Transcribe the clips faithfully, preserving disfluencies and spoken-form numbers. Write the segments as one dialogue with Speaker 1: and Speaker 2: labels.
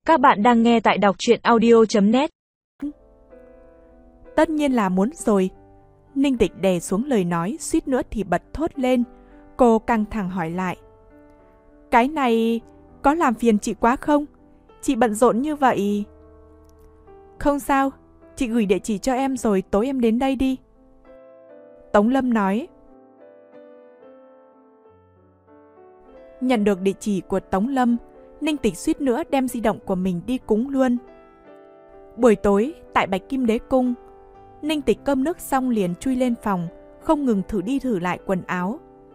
Speaker 1: Các bạn đang nghe tại đọc truyện audio chấm net.
Speaker 2: Tất nhiên là muốn rồi. Ninh Tịch đè xuống lời nói, suýt nữa thì bật thốt lên. Cô căng thẳng hỏi lại. Cái này có làm phiền chị quá không? Chị bận rộn như vậy. Không sao, chị gửi địa chỉ cho em rồi tối em đến đây đi. Tống Lâm nói. Nhận được địa chỉ của Tống Lâm, Ninh Tịch suýt nữa đem di động của mình đi cúng luôn. Buổi tối, tại Bạch Kim Đế Cung, Ninh Tịch cơm nước xong liền chui lên phòng, không ngừng thử đi thử lại quần áo.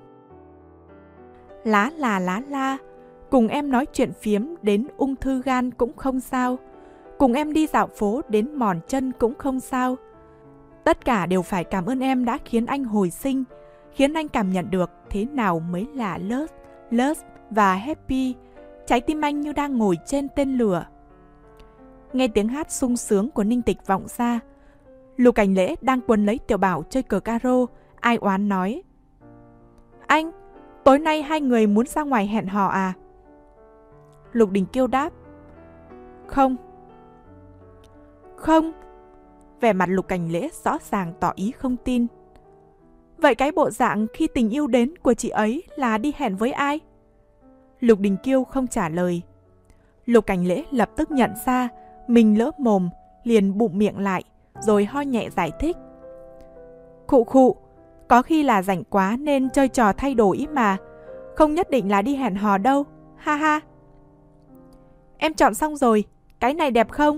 Speaker 2: Lá là lá la, cùng em nói chuyện phiếm đến ung thư gan cũng không sao, cùng em đi dạo phố đến mòn chân cũng không sao. Tất cả đều phải cảm ơn em đã khiến anh hồi sinh, khiến anh cảm nhận được thế nào mới là love, love và happy. Trái tim anh như đang ngồi trên tên lửa. Nghe tiếng hát sung sướng của Ninh Tịch vọng ra, Lục Cảnh Lễ đang quấn lấy Tiểu Bảo chơi cờ caro, ai oán nói. Anh, tối nay hai người muốn ra ngoài hẹn hò à? Lục Đình Kiêu đáp. Không. Không. Vẻ mặt Lục Cảnh Lễ rõ ràng tỏ ý không tin. Vậy cái bộ dạng khi tình yêu đến của chị ấy là đi hẹn với ai? Lục Đình Kiêu không trả lời. Lục Cảnh Lễ lập tức nhận ra mình lỡ mồm, liền bụm miệng lại, rồi ho nhẹ giải thích. Khụ khụ, có khi là rảnh quá nên chơi trò thay đổi mà, không nhất định là đi hẹn hò đâu, ha ha. Em chọn xong rồi, cái này đẹp không?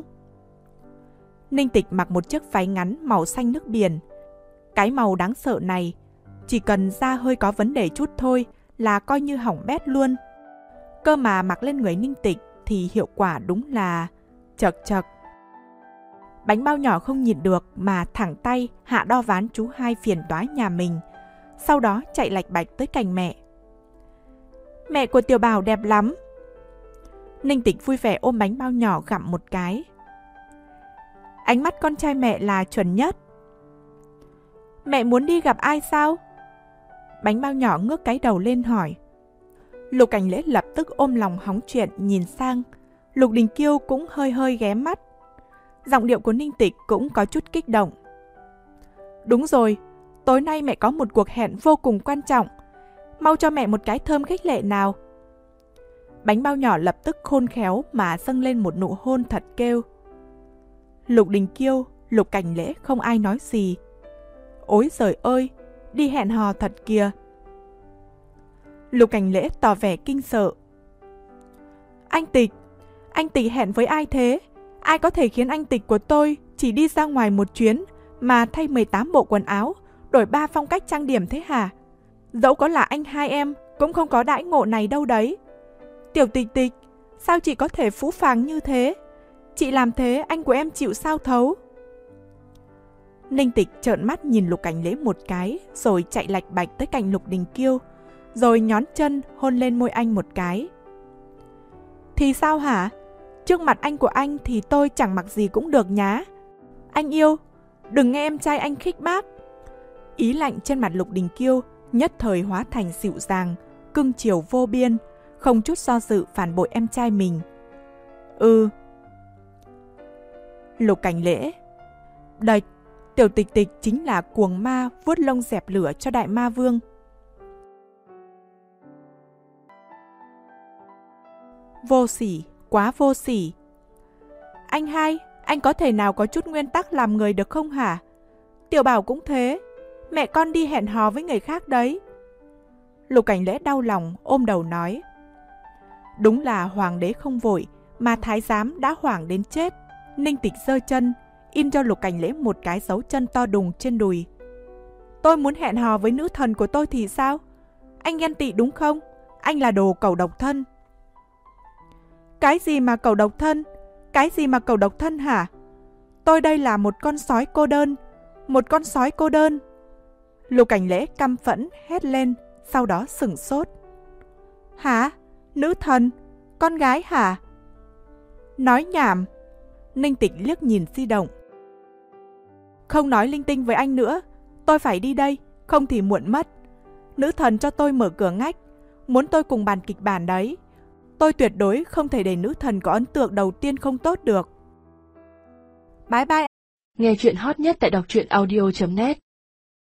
Speaker 2: Ninh Tịch mặc một chiếc váy ngắn màu xanh nước biển. Cái màu đáng sợ này, chỉ cần da hơi có vấn đề chút thôi là coi như hỏng bét luôn. Cơ mà mặc lên người Ninh Tịch thì hiệu quả đúng là chật chật. Bánh bao nhỏ không nhịn được mà thẳng tay hạ đo ván chú hai phiền toái nhà mình. Sau đó chạy lạch bạch tới cạnh mẹ. Mẹ của Tiểu Bảo đẹp lắm. Ninh Tịch vui vẻ ôm bánh bao nhỏ gặm một cái. Ánh mắt con trai mẹ là chuẩn nhất. Mẹ muốn đi gặp ai sao? Bánh bao nhỏ ngước cái đầu lên hỏi. Lục Cảnh Lễ lập tức ôm lòng hóng chuyện nhìn sang. Lục Đình Kiêu cũng hơi hơi ghé mắt. Giọng điệu của Ninh Tịch cũng có chút kích động. Đúng rồi, tối nay mẹ có một cuộc hẹn vô cùng quan trọng. Mau cho mẹ một cái thơm khích lệ nào. Bánh bao nhỏ lập tức khôn khéo mà dâng lên một nụ hôn thật kêu. Lục Đình Kiêu, Lục Cảnh Lễ không ai nói gì. Ối giời ơi, đi hẹn hò thật kìa. Lục Cảnh Lễ tỏ vẻ kinh sợ. Anh Tịch, anh Tịch hẹn với ai thế? Ai có thể khiến anh Tịch của tôi chỉ đi ra ngoài một chuyến mà thay mười tám bộ quần áo, đổi ba phong cách trang điểm thế hả? Dẫu có là anh hai em cũng không có đãi ngộ này đâu đấy. Tiểu Tịch Tịch, sao chị có thể phũ phàng như thế? Chị làm thế anh của em chịu sao thấu? Ninh Tịch trợn mắt nhìn Lục Cảnh Lễ một cái, rồi chạy lạch bạch tới cạnh Lục Đình Kiêu, rồi nhón chân hôn lên môi anh một cái. Thì sao hả? Trước mặt anh của anh thì tôi chẳng mặc gì cũng được nhá. Anh yêu, đừng nghe em trai anh khích bác. Ý lạnh trên mặt Lục Đình Kiêu nhất thời hóa thành dịu dàng, cưng chiều vô biên, không chút do dự phản bội em trai mình. Ừ. Lục Cảnh Lễ. Đạch, Tiểu Tịch Tịch chính là cuồng ma vuốt lông dẹp lửa cho Đại Ma Vương. Vô sỉ, quá vô sỉ. Anh hai, anh có thể nào có chút nguyên tắc làm người được không hả? Tiểu Bảo cũng thế, mẹ con đi hẹn hò với người khác đấy. Lục Cảnh Lễ đau lòng ôm đầu nói. Đúng là hoàng đế không vội mà thái giám đã hoảng đến chết. Ninh Tịch giơ chân, in cho Lục Cảnh Lễ một cái dấu chân to đùng trên đùi. Tôi muốn hẹn hò với nữ thần của tôi thì sao? Anh ghen tị đúng không? Anh là đồ cẩu độc thân. Cái gì mà cẩu độc thân? Cái gì mà cẩu độc thân hả? Tôi đây là một con sói cô đơn. Một con sói cô đơn. Lục Cảnh Lễ căm phẫn hét lên, sau đó sửng sốt. Hả? Nữ thần? Con gái hả? Nói nhảm. Ninh Tịch liếc nhìn di động. Không nói linh tinh với anh nữa. Tôi phải đi đây, không thì muộn mất. Nữ thần cho tôi mở cửa ngách. Muốn tôi cùng bàn kịch bản đấy. Tôi tuyệt đối không thể để nữ thần có ấn tượng đầu tiên không tốt được. Bye bye.
Speaker 1: Nghe chuyện hot nhất tại đọc truyện audio chấm net